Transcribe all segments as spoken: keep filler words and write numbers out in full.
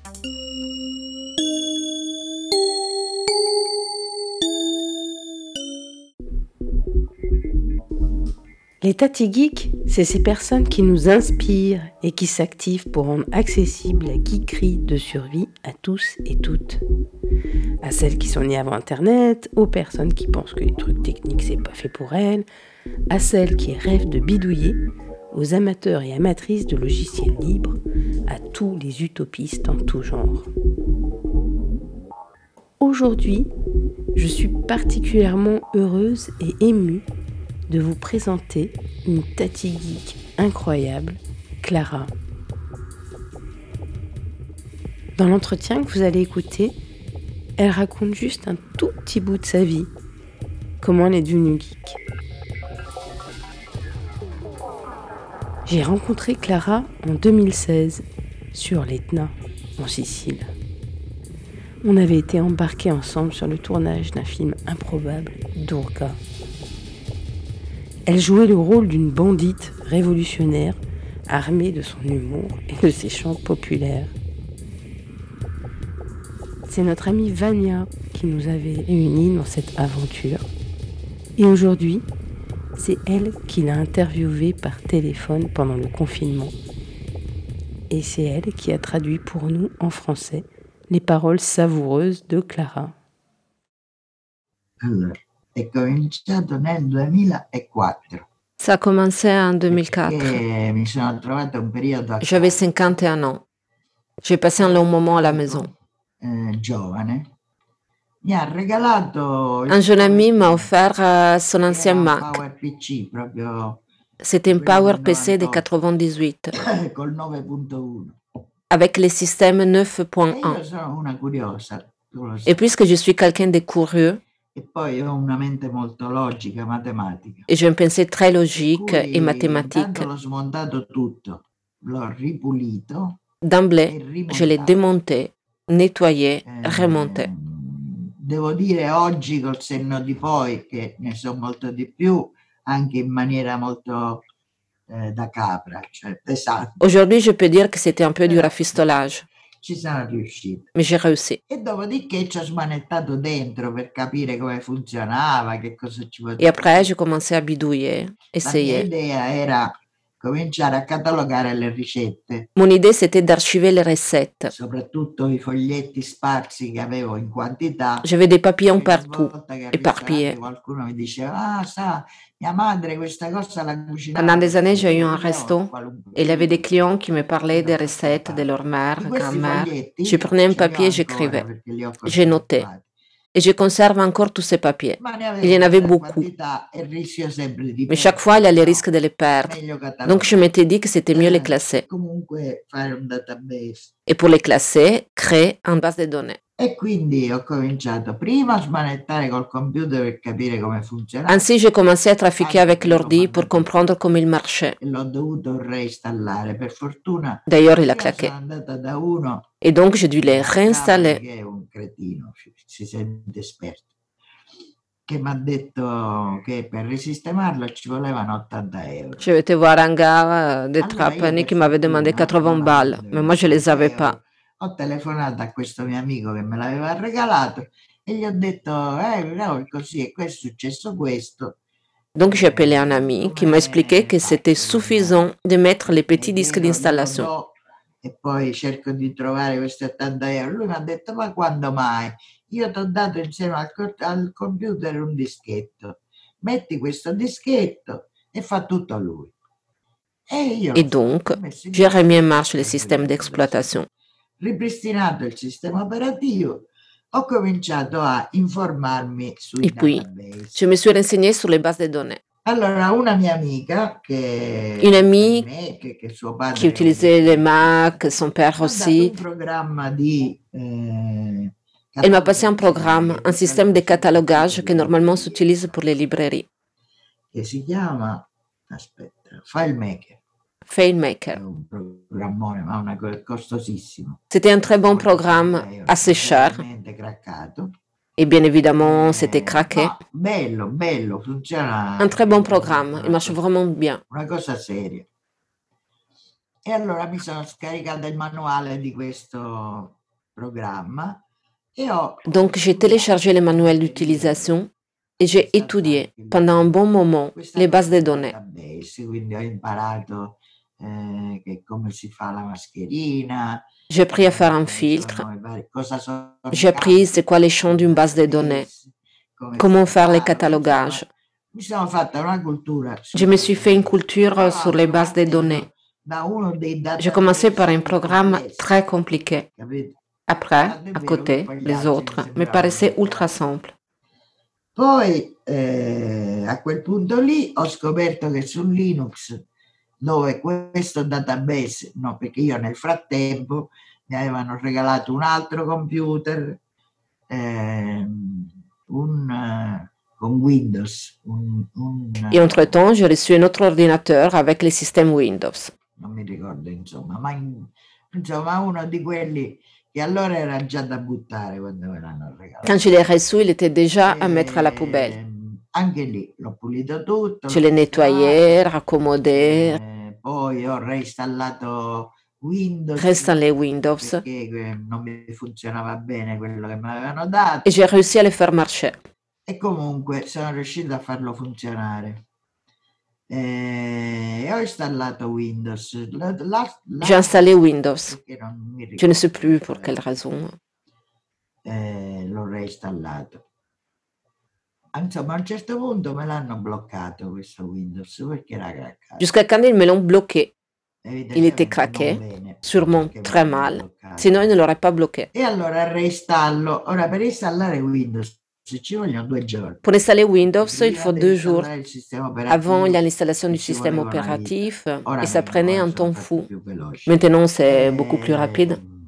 Les Tati Geeks, c'est ces personnes qui nous inspirent et qui s'activent pour rendre accessible la geekerie de survie à tous et toutes. À celles qui sont nées avant Internet, aux personnes qui pensent que les trucs techniques c'est pas fait pour elles, à celles qui rêvent de bidouiller, aux amateurs et amatrices de logiciels libres, à tous les utopistes en tout genre. Aujourd'hui, je suis particulièrement heureuse et émue de vous présenter une Tati Geek incroyable, Clara. Dans l'entretien que vous allez écouter, elle raconte juste un tout petit bout de sa vie, comment elle est devenue geek. J'ai rencontré Clara en deux mille seize, sur l'Etna, en Sicile. On avait été embarqués ensemble sur le tournage d'un film improbable, Durga. Elle jouait le rôle d'une bandite révolutionnaire, armée de son humour et de ses chants populaires. C'est notre amie Vania qui nous avait réunis dans cette aventure. Et aujourd'hui, c'est elle qui l'a interviewée par téléphone pendant le confinement. Et c'est elle qui a traduit pour nous en français les paroles savoureuses de Clara. Allora, è cominciato nel duemilaquattro. Ça a commencé en deux mille quatre. Perché mi sono trovata un periodo a J'avais cinquante et un ans. J'ai passé un long moment à la maison. eh, giovane. Mi ha regalato il Un jeune ami m'a suo offert euh, son ancien era un Mac. Power P C proprio C'était un Power P C de quatre-vingt-dix-huit col nove punto uno. avec le système neuf point E un. io sono una curiosa, tu lo Et sai. puisque je suis quelqu'un de curieux E poi ho una mente molto logica, matematica. et j'ai une pensée très Per logique et cui mathématique, intanto l'ho smontato tutto, l'ho ripulito d'emblée, e je l'ai rimontato. démonté, nettoyé, Eh, remonté. Devo dire oggi col senno di poi che ne so molto di più, anche in maniera molto eh, da capra, cioè pesante, Aujourd'hui, je peux dire que c'était un peu du però rafistolage, ci sono riuscito. mais j'ai réussi. E dopodiché ci ho smanettato dentro per capire come funzionava, che cosa ci Et poteva après, fare. j'ai commencé à bidouiller, La mia essayer. idea era cominciare a catalogare le ricette, Mon idée, c'était d'archiver les recettes. soprattutto i foglietti sparsi che avevo in quantità. J'avais des papillons Ogni partout, volta che al éparpillés. ristorante qualcuno mi diceva, ah, sa, mia madre questa cosa la cucinava Pendant des années, j'ai eu un così, io resto qualunque et il y avait des cosa. clients qui me parlaient des Io recettes de raccontavo. leur mère, Di questi grand-mère. Je foglietti prenais un ce li ho papier et ancora j'écrivais. perché li ho J'ai noté. conservati, Et je conserve encore tous ces papiers. ma ne Il y en avevo avait una beaucoup, quantità e rischio sempre di mais chaque fois, il y a le perderli, risque de les no? perdre. Meglio Donc, je catalogare. m'étais dit que c'était mieux les Eh, classer. comunque fare un database. Et pour les classer, créer une base de données. E quindi ho cominciato prima a smanettare col computer per capire come funzionava Ainsi, j'ai commencé à trafiquer anche avec perché l'ho l'ordi pour mandato comprendre comment il marchait. e l'ho dovuto reinstallare. Per fortuna D'ailleurs, il a io claqué. sono andata da uno Et donc, j'ai dû che les mancava réinstaller. perché è un cretino, si, si sente esperto, che mi ha detto che per risistemarlo ci volevano ottanta euro. Je vais te voir un gars euh, de Allora io Trapani per qui m'avait demandé fortuna, quatre-vingts non balles, avendo mais moi je les ottanta avais pas. euro, ho telefonato a questo mio amico che me l'aveva regalato e gli ho detto, eh, no, così è questo, è successo questo. Donc j'ai appelé un Eh, ami qui m'a expliqué come que c'était faccio? Non, suffisant de mettre les petits ne disques glielo, glielo d'installation. do e poi cerco di trovare questi ottanta euro. Lui mi ha detto, ma quando mai? Io ti ho dato insieme al, co- al computer un dischetto. Metti questo dischetto e fa tutto lui. E io Et l'ho fatto, donc, ho messo in j'ai remis en marcia marche le tutto système quello che dovevo fare. d'exploitation. Ripristinato il sistema operativo, ho cominciato a informarmi sui Et puis, je database. me suis renseignée sur les bases de données. Allora, una mia amica che Une per amie me, che, che suo qui padre è un utilisait les informatica, Mac, son père mi ha dato aussi, un programma di eh, elle m'a passé un programme, catalogazione un che système solito de si usa per catalogage le que normalement librerie, s'utilise pour les librairies, che si chiama, aspetta, FileMaker. È FileMaker. un programmone, ma una co- costosissimo. C'était un très bon Costa programme, quaranta euro, assez cher, completamente craccato. et bien évidemment, c'était Eh, craqué. no, bello, bello, funziona Un très bon veramente programme, il una marche cosa, vraiment bien. una cosa seria. E allora mi sono scaricata il manuale di questo programma e ho Donc j'ai téléchargé les manuels d'utilisation et j'ai étudié pendant un bon moment questa les cosa bases de del données. database, quindi ho imparato eh, che come si fa la mascherina, J'ai appris à faire eh, un come filtre. sono i vari, cosa sono i J'ai appris c'est campi quoi les champs del d'une base de données, database, come comment faire les sfruttarlo, insomma, catalogages. mi sono fatta una cultura Je sul me suis fait une database. culture Tra sur les l'altro bases de données. partendo da uno dei J'ai commencé par database un più programme complessi, très compliqué. capito? Après, Tanto è à vero che côté, poi gli les altri mi autres me sembravano paraissaient troppo ultra simples. Poi eh, a quel punto lì ho scoperto che su Linux, dove questo database, no, perché io nel frattempo mi avevano regalato un altro computer, eh, un, eh, con Windows, un, un, Et entre-temps, j'ai reçu un autre ordinateur avec les systèmes Windows. non mi ricordo insomma, ma in- insomma uno di quelli che allora era già da buttare quando me l'hanno regalato. Quand je l'ai reçu, il était déjà à mettre à la poubelle. Ehm, anche lì l'ho pulito tutto, Je l'ho l'ai nettoyé, sistemato, raccommodé, eh, poi ho reinstallato Windows réinstallé Windows perché eh, non mi funzionava bene quello che mi avevano dato et j'ai réussi à le faire marcher. e comunque sono riuscito a farlo funzionare. Eh, ho installato Windows. La, la, la, J'ai installé Windows. perché non mi Je ne sais ricordo, plus pour quelle raison. eh, l'ho reinstallato. Insomma, a un certo punto me l'hanno bloccato questo Windows perché era craccato. Jusqu'à quand ils me l'ont bloqué. Il était Evidentemente non craqué, bene, sûrement perché me très l'hanno mal, bloccato. sinon ils ne l'auraient pas bloqué. E allora reinstallo. Ora, per installare Windows ci vogliono due giorni. Pour installer Windows, il Prima faut devi deux jours. installare il sistema Avant, il y a operativo l'installation e du ci système voleva una vita. opératif Ora et ça meno, prenait ora un sono temps fatti fou. più veloci. Maintenant, c'est beaucoup plus rapide. E,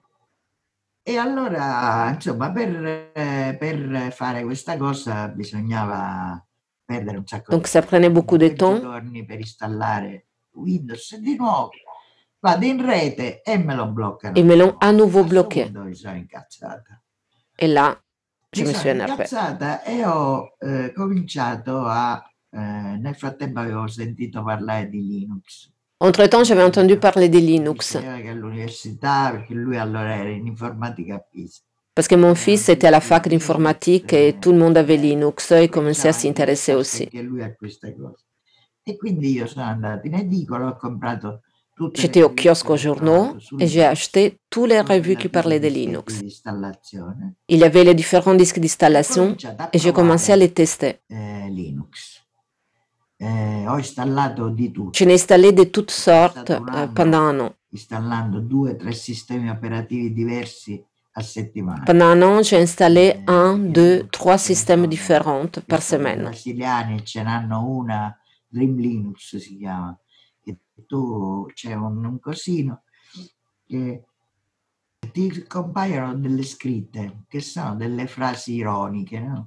e allora, insomma, per, eh, per fare questa cosa bisognava perdere un sacco Donc di ça prenait beaucoup de due temps. giorni per installare Windows. Di nuovo vado in rete e me lo bloccano. Ils me di l'ont nuovo. à nouveau A sto bloqué. punto mi sono incazzata. Et là, je Mi me suis sono énervée. incazzata e ho eh, cominciato a... Eh, nel frattempo avevo sentito parlare di Linux. Entre-temps, j'avais entendu parler de Mi Linux. diceva che all'università, perché lui allora era in informatica a Pisa. Parce que mon fils était à la fac d'informatique et tout le monde avait Linux et commençait à s'y intéresser aussi. Perché lui ha queste cose. E quindi io sono andato in edicola, ho comprato tutte le J'étais au riviste kiosque che aux ho journaux trovato su et j'ai Linux, acheté toutes les tutti revues qui i parlaient de dischetti Linux. di installazione. Il y avait les différents disques E ho d'installation cominciato a et j'ai commencé à provare les tester. eh, Linux. Eh, ho installato di tutto. Je n'ai installé de toutes È sortes stato un euh, anno pendant un an. installando due o tre sistemi operativi diversi a settimana. Pendant un an, j'ai installé Eh, un, perché deux, Linux trois ce ne systèmes sono, différents che par sono i semaine. brasiliani, ce n'hanno una, Dream Linux si chiama, che tu c'è un, un cosino che ti compaiono delle scritte che sono delle frasi ironiche, no?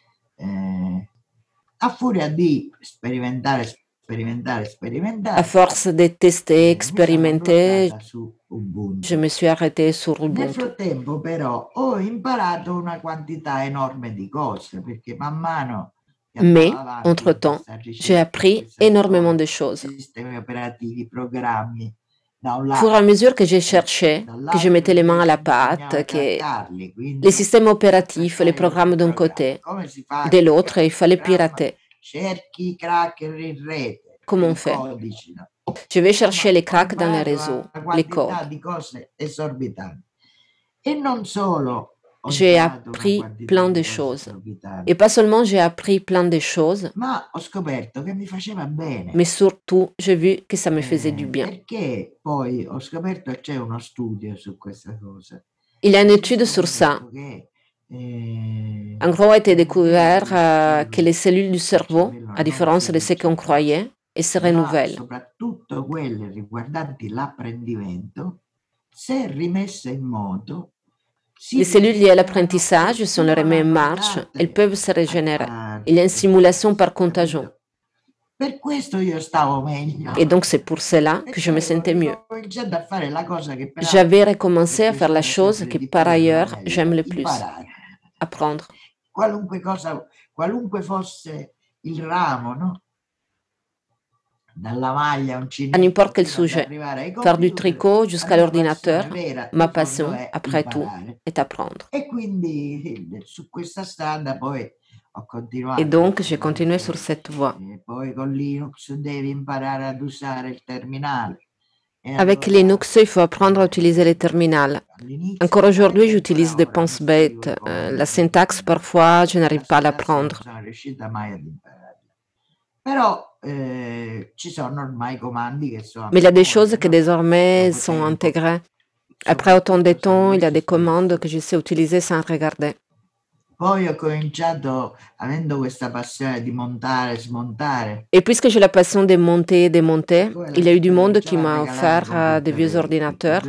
Eh, a furia di sperimentare, sperimentare, À sperimentare, force de tester, eh, mi sono expérimenter, bloccata su Ubuntu. je me suis arrêtée sur Nel Ubuntu. frattempo però ho imparato una quantità enorme di cose perché man mano che Mais, andavo avanti con entre-temps, questa j'ai ricerca, appris questa énormément de storia, choses. sistemi operativi, programmi, da un Au fur et à lato, mesure que j'ai e cherché, que je dall'altro mettais les mains à la invece bisognava pâte, que craccarli, les quindi systèmes opératifs, les craccare programmes il d'un programma. côté, Come si fa a de l'autre, craccare il un fallait programma? pirater. Cerchi i cracker in rete, Comment on i fait? codici, no? Je vais Insomma, chercher les ho cracks dans les imparato réseaux, una les quantità codes. di cose esorbitanti. E non solo ho J'ai imparato una appris quantità plein di de cose choses. Et esorbitanti, pas seulement j'ai appris plein de choses, ma ho scoperto che mi faceva bene. mais surtout j'ai vu que ça me faisait du Eh, bien. perché poi ho scoperto che c'è uno studio su questa cosa. Il y a une E si è étude sur ça. scoperto che eh, En gros, a été all'interno découvert del euh, que les cervello cellules du del cerveau, cervello à non différence si de ce qu'on rigenerano, croyait, elles se ma renouvellent. soprattutto quelle riguardanti l'apprendimento, se rimesse in moto, si Les cellules liées à rigenerano l'apprentissage, si on les persino remet la en marche, guardate elles peuvent se a régénérer. fare Il y a une queste simulation cose, par contagion. capito? Per questo io stavo meglio. Et donc c'est pour cela E que je me poi ho sentais mieux. ricominciato a fare la cosa che peraltro J'avais mi recommencé è à faire la piaciuta chose sempre que di par più nella ailleurs mia j'aime vita, le plus, imparare. apprendre. Qualunque cosa, qualunque fosse il ramo, no? à n'importe quel sujet, faire du tricot jusqu'à l'ordinateur, ma passion, après tout, est apprendre. Et donc, j'ai continué sur cette voie. Avec Linux, il faut apprendre à utiliser les terminals. Encore aujourd'hui, j'utilise des penses bêtes. Euh, la syntaxe, parfois, je n'arrive pas à l'apprendre. Mais il y a des choses qui désormais sont intégrées. Après autant de temps, il y a des commandes que je sais utiliser sans regarder. Et puisque j'ai la passion de monter et démonter, il y a eu du monde qui m'a offert uh, des vieux ordinateurs.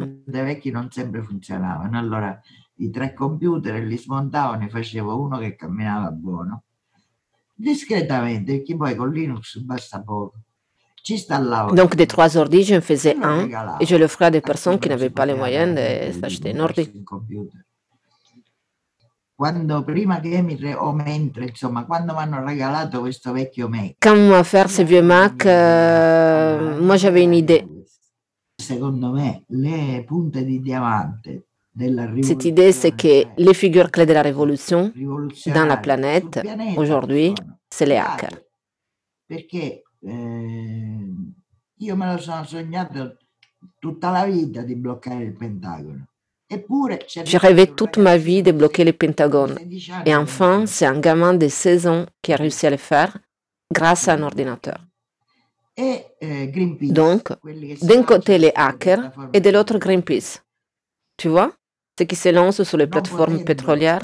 I tre computer li smontavo, ne facevo uno che camminava buono, discretamente, perché poi con Linux basta poco. Donc des trois ordi, je me faisais un et je l'offrais à des personnes qui n'avaient pas les moyens de s'acheter un ordi. Quando prima che mi re, o mentre, insomma, quando mi hanno regalato questo vecchio Mac. Quand on m'a offert ce vieux Mac, euh, moi j'avais une idée. Secondo me, le punte di diamante. Cette idée, c'est que les figures clés de la révolution dans la planète, aujourd'hui, c'est les hackers. Perché eh, io me lo sono sognato tutta la vita di bloccare il Pentagono. J'ai rêvé toute ma vie de bloquer le Pentagone. Et enfin, c'est un gamin de seize ans qui a réussi à le faire grâce à un ordinateur. Donc, d'un côté les hackers et de l'autre Greenpeace. Tu vois? Ceux qui se lancent sur les plateformes pétrolières.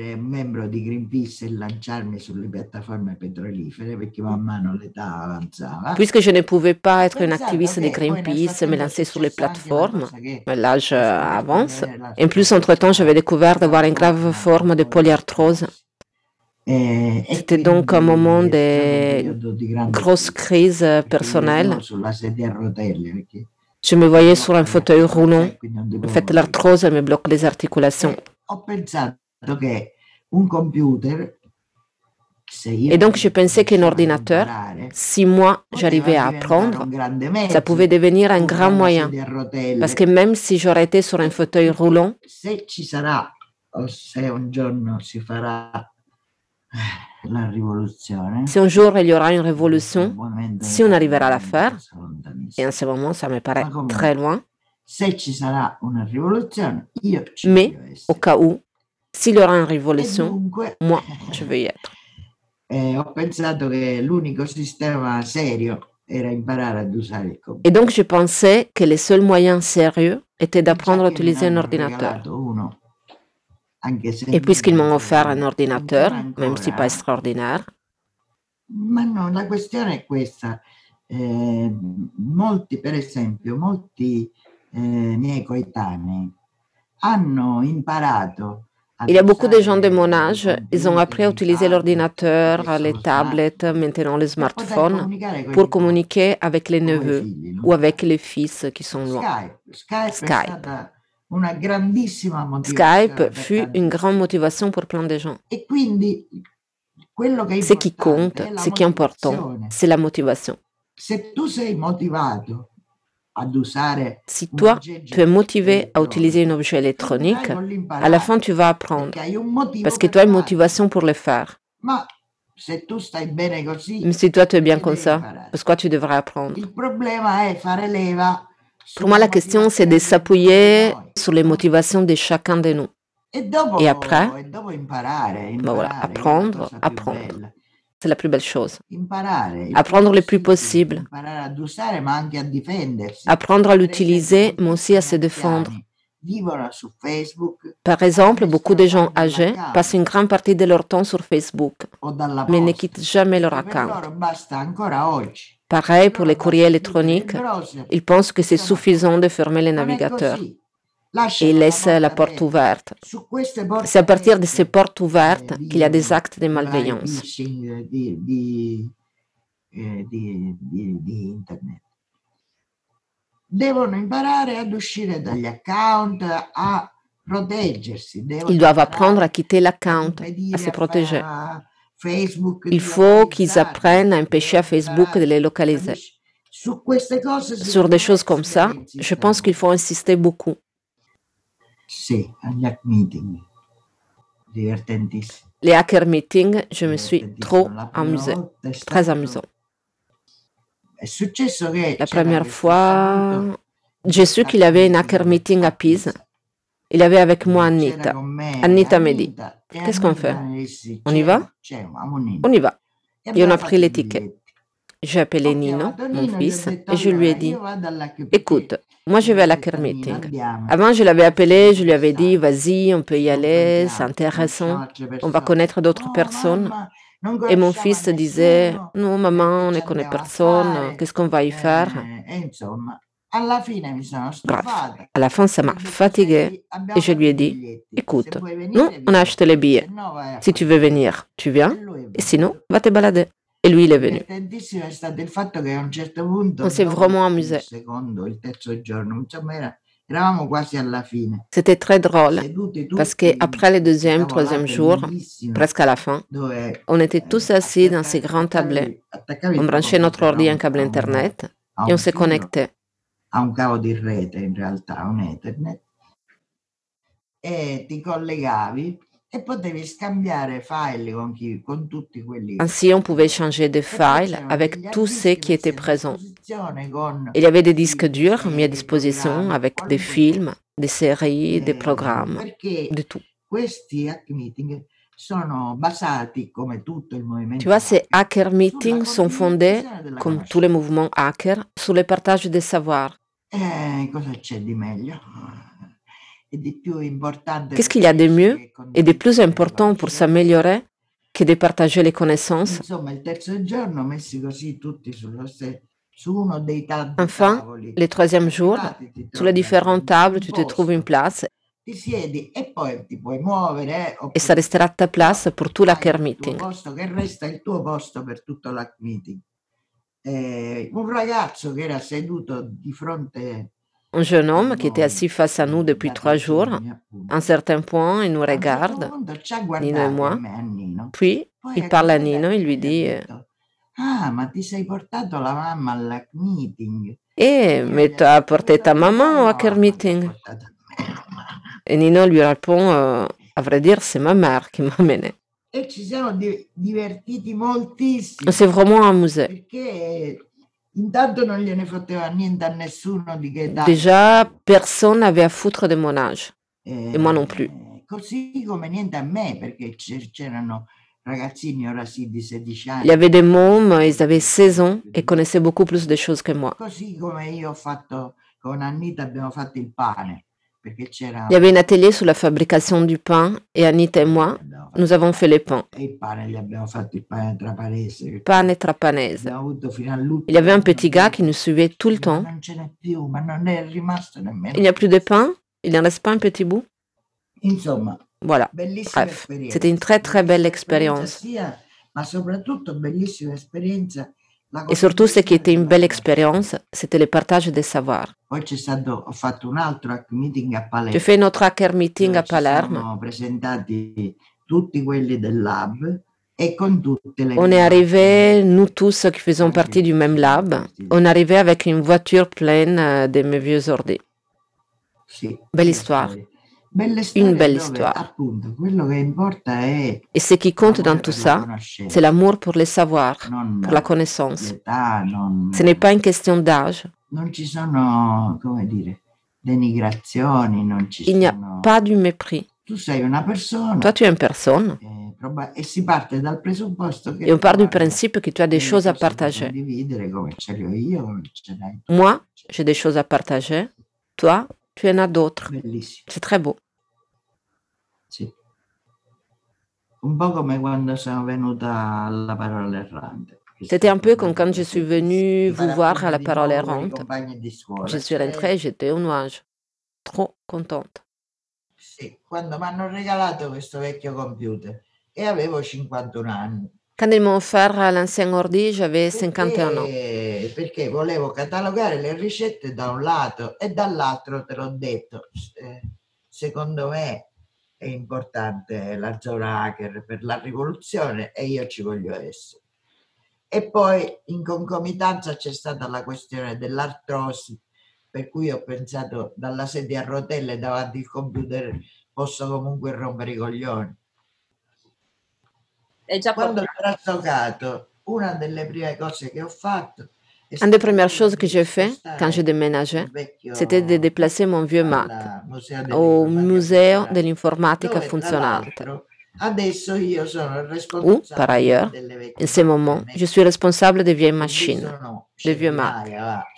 Puisque je ne pouvais pas être une activiste de Greenpeace et me lancer sur les plateformes, mais l'âge avance. En plus, entre-temps, j'avais découvert d'avoir une grave forme de polyarthrose. C'était donc un moment de grosse crise personnelle. Je me voyais sur un fauteuil roulant. En fait, l'arthrose me bloque les articulations. Et donc, je pensais qu'un ordinateur, si moi, j'arrivais à apprendre, ça pouvait devenir un grand moyen. Parce que même si j'aurais été sur un fauteuil roulant, si un jour il y aura une révolution, si on arrivera à la faire, et en ce moment ça me paraît très loin, mais au cas où, s'il y aura une révolution, moi je veux y être. Et donc je pensais que le seul moyen sérieux était d'apprendre à utiliser un ordinateur. Et puisqu'ils m'ont offert un ordinateur, même si pas extraordinaire. Ma no, la questione è questa. Eh, molti, per esempio, molti eh, miei coetanei hanno imparato. Il y a beaucoup de gens de mon âge, ils ont appris à utiliser l'ordinateur, les tablettes, maintenant les smartphones, pour communiquer avec les neveux ou avec les fils qui sont loin. Skype. Skype fut une grande motivation pour plein de gens. Ce qui compte, ce qui est important, c'est la motivation. Si toi, tu es motivé à utiliser un objet électronique, à la fin, tu vas apprendre. Parce que tu as une motivation pour le faire. Mais si toi, tu es bien comme ça, pourquoi tu devrais apprendre? Pour moi, la question, c'est de s'appuyer sur les motivations de chacun de nous. Et après, ben voilà, apprendre, apprendre. C'est la plus belle chose. Apprendre le plus possible. Apprendre à l'utiliser, mais aussi à se défendre. Par exemple, beaucoup de gens âgés passent une grande partie de leur temps sur Facebook, mais ne quittent jamais leur account. Pareil pour les courriers électroniques, ils pensent que c'est suffisant de fermer les navigateurs et ils laissent la porte ouverte. C'est à partir de ces portes ouvertes qu'il y a des actes de malveillance. Ils doivent apprendre à quitter l'account, à se protéger. Il faut qu'ils apprennent à empêcher à Facebook de les localiser. Su queste cose Sur des secondo me choses comme si deve ça, je pense qu'il insistere faut insister beaucoup. Sì, agli hack meeting. Divertentissimo. Les hacker meetings, je me suis Divertentissimo. trop La prima amusée, volta è très amusant. stato è successo che La c'era première questo saluto fois, j'ai su qu'il y avait un hacker meeting à Pise. Il y avait avec moi C'era Anita. con me Anita me dit, Anita e qu'est-ce qu'on fait? Anita mi dissi On y va? c'è, c'è, ammonino. On y va. E Et on abbiamo a pris fatto i les tickets. biglietti. J'ai appelé Ho Nino, chiamato mon Nino, gli ho fils, detto et je lui ai allora dit, io vado alla perché écoute, moi je gli vais à ho la detto a Nino meeting. andiamo, Avant, je l'avais appelé, je lui avais dit, conversare, vas-y, on peut y aller, c'est confrontiamo, conosciamo intéressant, altre on va persone. connaître d'autres No, personnes. mamma, non Et mon conosciamo fils disait, nessuno, non, eh, maman, on che ne ci connaît andiamo a personne, fare. qu'est-ce qu'on va y faire? Eh, e insomma, alla fine mi sono Bref, stufata. à la fin, ça Gli ho m'a detto, fatiguée. senti, Et abbiamo je lui fatto ai i dit, biglietti, se écoute, vuoi nous, venire on a vieni, acheté les se billets. no vai a Si tu fare veux niente. venir, tu E viens. lui è Et sinon, venuto. va te balader. Et lui, il est venu. Divertentissimo è stato il fatto che a un certo punto, On s'est dopo vraiment il amusé. secondo, il terzo giorno, insomma, era, eravamo quasi alla fine, C'était très drôle seduti parce tutti qu'après le in queste deuxième, troisième tavolate jour, lunghissime, presque à la fin, dove on était tous eh, assis dans ces attaca- grands tablets. attaccavi, attaccavi On il tuo branchait notre computer a ordi à un un, câble a un- Internet a et on un se filo, connectait. a un cavo di rete in realtà, un Ethernet, e ti collegavi e potevi scambiare file con, chi, con tutti quelli. Ainsi, on pouvait changer des E poi files c'erano avec degli tous hard ceux disk qui étaient messi a présents. disposizione con Il y avait des disques film, durs mis à serie, disposition programmi, avec des qualunque cosa. films, des séries, des Eh, programmes, perché de tout. questi hack meeting sono basati, come tutto il Tu movimento vois, ces hacker, hacker sulla meetings sont fondés, condivisione della comme tous les conoscenza. mouvements hackers, sur le partage des savoirs. Eh, cosa c'è di meglio? E di più importante Qu'est-ce per qu'il y a de crescere mieux che et de plus condividere le important pour conoscenze? s'améliorer que de partager les connaissances? Insomma, il terzo giorno, messi così tutti sullo ste- su uno dei tanti Enfin, tavoli le troisième jour, arrivati, ti sur les trovi différentes naturalmente tables, un tu te trouves une posto, place ti siedi e poi ti puoi muovere, eh, et ça oppure restera ta però place pour tout hai l'hacker il tuo meeting. posto che resta il tuo posto per tutto l'hack meeting. Eh, un ragazzo che era seduto di fronte Un jeune a homme qui était noi, assis face à nous depuis da trois tre jours, giorni à appunto, un certain point, il nous a un certo regarde, punto ci ha Nino et guardati a moi, me, a Nino, puis poi il ha parle à guardato Nino, il Nino lui e gli ha dit euh, detto ah, ma ti sei portato la mamma all'hack meeting? Eh, Nino mais gli ha t'as detto apporté ta vedo che maman quale au la hacker mamma ti ha meeting? portato a me. Et Nino lui répond euh, À vrai dire, c'est ma mère qui m'a amené. E ci siamo di- divertiti On moltissimo s'est vraiment amusé. perché intanto non gliene fotteva niente a nessuno di che età Déjà, ero. personne n'avait à foutre de mon âge, et moi non plus. Eh, così come niente a me perché c'er- c'erano ragazzini ora sì di sedici Il y anni avait des che mômes, ils avaient conoscevano seize ans più et di me. connaissaient beaucoup plus de choses que moi. Così come io ho fatto con Annita, abbiamo fatto il pane perché c'era Il y avait un atelier sur la fabrication du pain, et Anita et moi, abbiamo fatto nous il avons fait pane. les pains, E il pane gli abbiamo fatto il pane trapanese perché pane trapanese. abbiamo avuto fino Il y all'ultimo avait un uno petit gars qui dietro. nous suivait tout le Dico, ma temps. non ce n'è più, ma non è rimasto Il nemmeno n'y a un plus de pezzo. pain, il n'en reste pas un petit bout. Insomma, Voilà, bellissima bref, c'était une esperienza, très très belle bellissima esperienza expérience. sia, ma soprattutto bellissima esperienza la Et surtout, ce qui condivisione était une della belle conoscenza. expérience, c'était le partage des savoirs. Poi c'è stato, ho fatto un altro hack meeting a J'ai Palermo fait notre hacker meeting dove à ci Palerme. sono presentati tutti quelli del lab e con tutte le On mie est macchine, arrivés, nous tous qui faisions anche partie du même sì, lab, questi on est arrivés avec une voiture pleine euh, de mes vieux ordi. sì, Belle belle histoire, storie. Belle une storie belle dove histoire. appunto quello che importa è Et ce qui compte dans l'amore tout per la ça, c'est conoscenza, l'amour pour les savoirs, pour non la connaissance. l'età, Ce n'est non, pas une question d'âge. non ci sono, come dire, denigrazioni, non ci Il n'y a sono... pas du mépris. Tu sei una persona Toi, tu es une personne eh, proba- e si parte dal presupposto che et on tu part du abbia principe que tu as des delle choses à cose da partager. condividere come ce le ho io, come ce l'hai tu. Moi, Cioè, j'ai des choses à partager. Toi, tu en as d'autres. bellissimo, C'est très beau. sì. Un po' come quando sono venuta alla Parola Errante. che è C'était un stata peu una comme quand cosa je suis bellissima. venue Di fare vous voir à appunto la di parole nuovo con i errante. compagni di Je scuola. suis Cioè, rentrée, j'étais au nuage. Trop contente. sì, quando mi hanno regalato questo vecchio computer e avevo cinquantuno anni. Quand ils m'ont offert l'ancien ordi, j'avais cinquante et un ans. Perché, perché volevo catalogare le ricette da un lato e dall'altro te l'ho detto, eh, secondo me è importante la zona hacker per la rivoluzione e io ci voglio essere. E poi in concomitanza c'è stata la questione dell'artrosi, per cui ho pensato dalla sedia a rotelle davanti al computer posso comunque rompere i coglioni. Quando ho trastocato, una delle prime cose che ho fatto Une des premières choses que j'ai fait quand j'ai déménagé, c'était de déplacer mon vieux Mac au Museo dell'Informatica Funzionante, où, par ailleurs, en ce moment, je suis responsable des vieilles machines, des vieux Mac.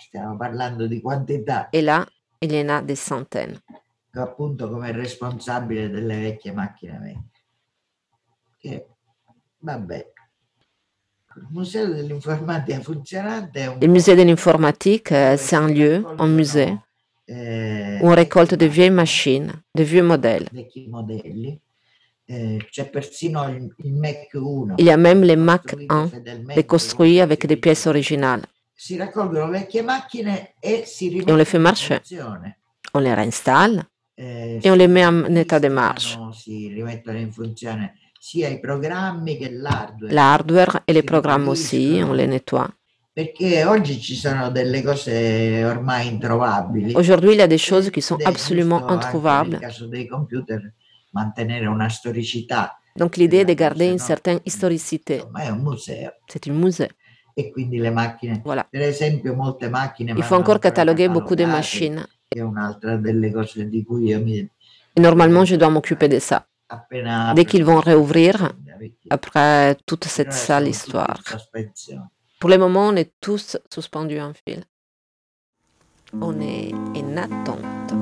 Et là, il y en a des centaines. Appunto come responsabile delle vecchie macchine vecchie. Che, vabbè. Le musée de l'informatica funzionante è un Le musée de l'informatique, c'est un lieu, un musée, où on récolte de vieilles machines, de vieux modèles. Vecchi modelli. C'è persino il, il Mac uno. Il y a même les Mac un, déconstruits avec des pièces originales. Si raccolgono vecchie macchine e si Et on les fait marcher. On les réinstalle et on les met en état de marche. Si rimettono in funzione sia i programmi che l'hardware. L'hardware et les programmes aussi, on les nettoie. Perché oggi ci sono delle cose ormai introvabili. Aujourd'hui, il y a des choses qui sont absolument introuvables. Nel caso dei computer, mantenere una storicità. Donc l'idée est de garder une certaine historicité. Ma è un museo. C'est un musée. E quindi le macchine, voilà. Per esempio molte macchine. Il faut encore cataloguer beaucoup de machines. È un'altra delle cose di cui io mi... Et normalement, je dois m'occuper de ça. Dès qu'ils vont réouvrir, après toute cette sale histoire. Pour le moment, on est tous suspendus en fil. On est en attente.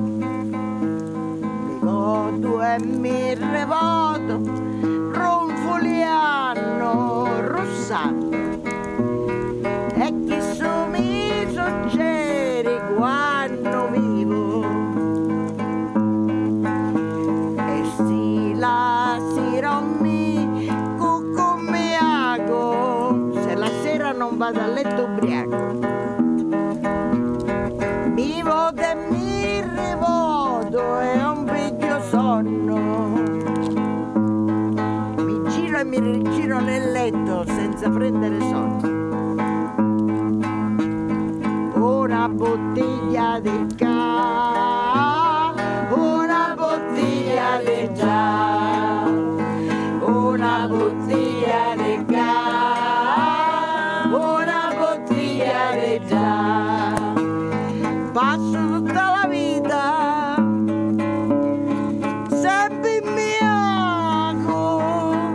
Ricordo e mi revoto, ronfoliano, russando. E chi su mi succede quando vivo. E si la si rommi, cucco mi ago, se la sera non vado a letto ubriaco. Vivo che mi revoto e un piglio sonno. Mi giro e mi rigiro nel letto senza prendere sonno. Una bottiglia di ca, una bottiglia di già, una bottiglia di ca, una bottiglia di già. Passo tutta la vita sempre in bianco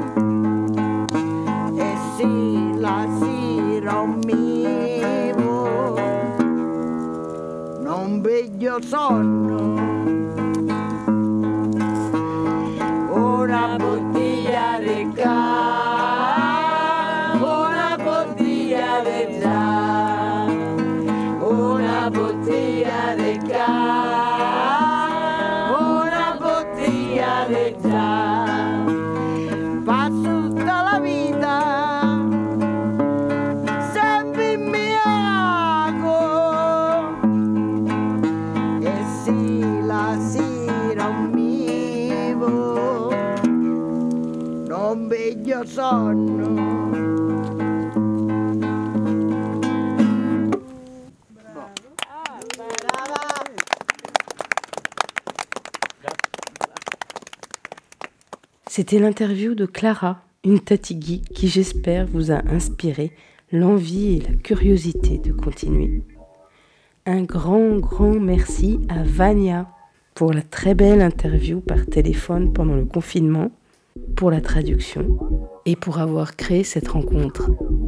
e si la si rommivo, non veglio sonno. Una bottiglia di ca, una bottiglia di già, una bottiglia di ca, una bottiglia di già. Passo tutta la vita sempre in bianco e si la si rommivo, non veglio sonno. C'était l'interview de Clara, une Tati Geek qui, j'espère, vous a inspiré l'envie et la curiosité de continuer. Un grand, grand merci à Vania pour la très belle interview par téléphone pendant le confinement, pour la traduction et pour avoir créé cette rencontre.